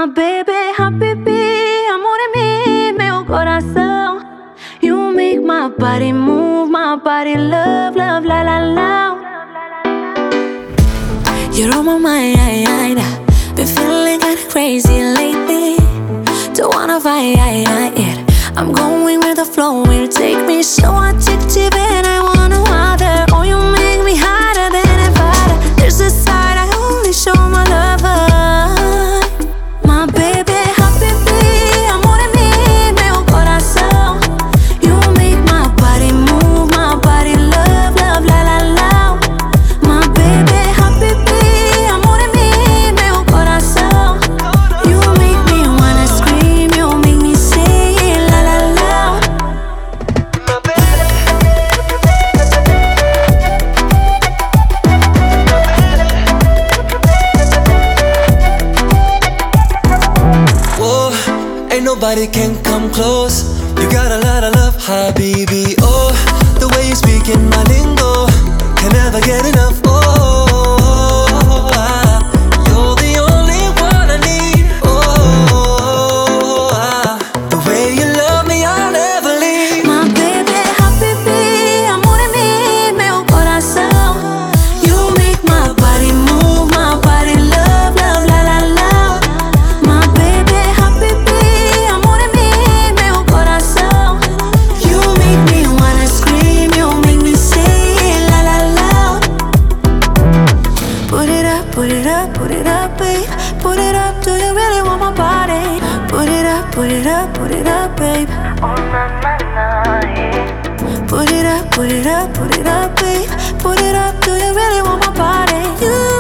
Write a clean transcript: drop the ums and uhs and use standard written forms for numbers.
My baby, habibi, amore meu coração. You make my body move, my body love, love, la la la. You're on my mind, been feeling kinda crazy lately. Don't wanna fight it. I'm going with the flow, will take me so addictive and I wanna water. Oh, you make me hotter than a fire. There's a side I only show my lover. My baby, habibi, amore meu coração. You make my body move, my body love, love, la la la. My baby, habibi, amore meu coração. You make me wanna scream, you make me say it, la la la. Whoa, ain't nobody can come close. You got a lot of love, habibi. Oh, the way you speak in my lingo, can never get enough. Oh, you're the only one I need. Oh, the way you love me, I'll never leave. My baby, habibi, amore meu coração. You make my body move, my body love, love, la la la. My baby, habibi, amore meu coração. You make me wanna scream, you make me say it, la la la. Put it up, put it up, put it up, babe. Put it up, do you really want my body? Put it up, put it up, put it up, babe. Oh na na na, yeah. Put it up, put it up, put it up, babe. Put it up, do you really want my body? You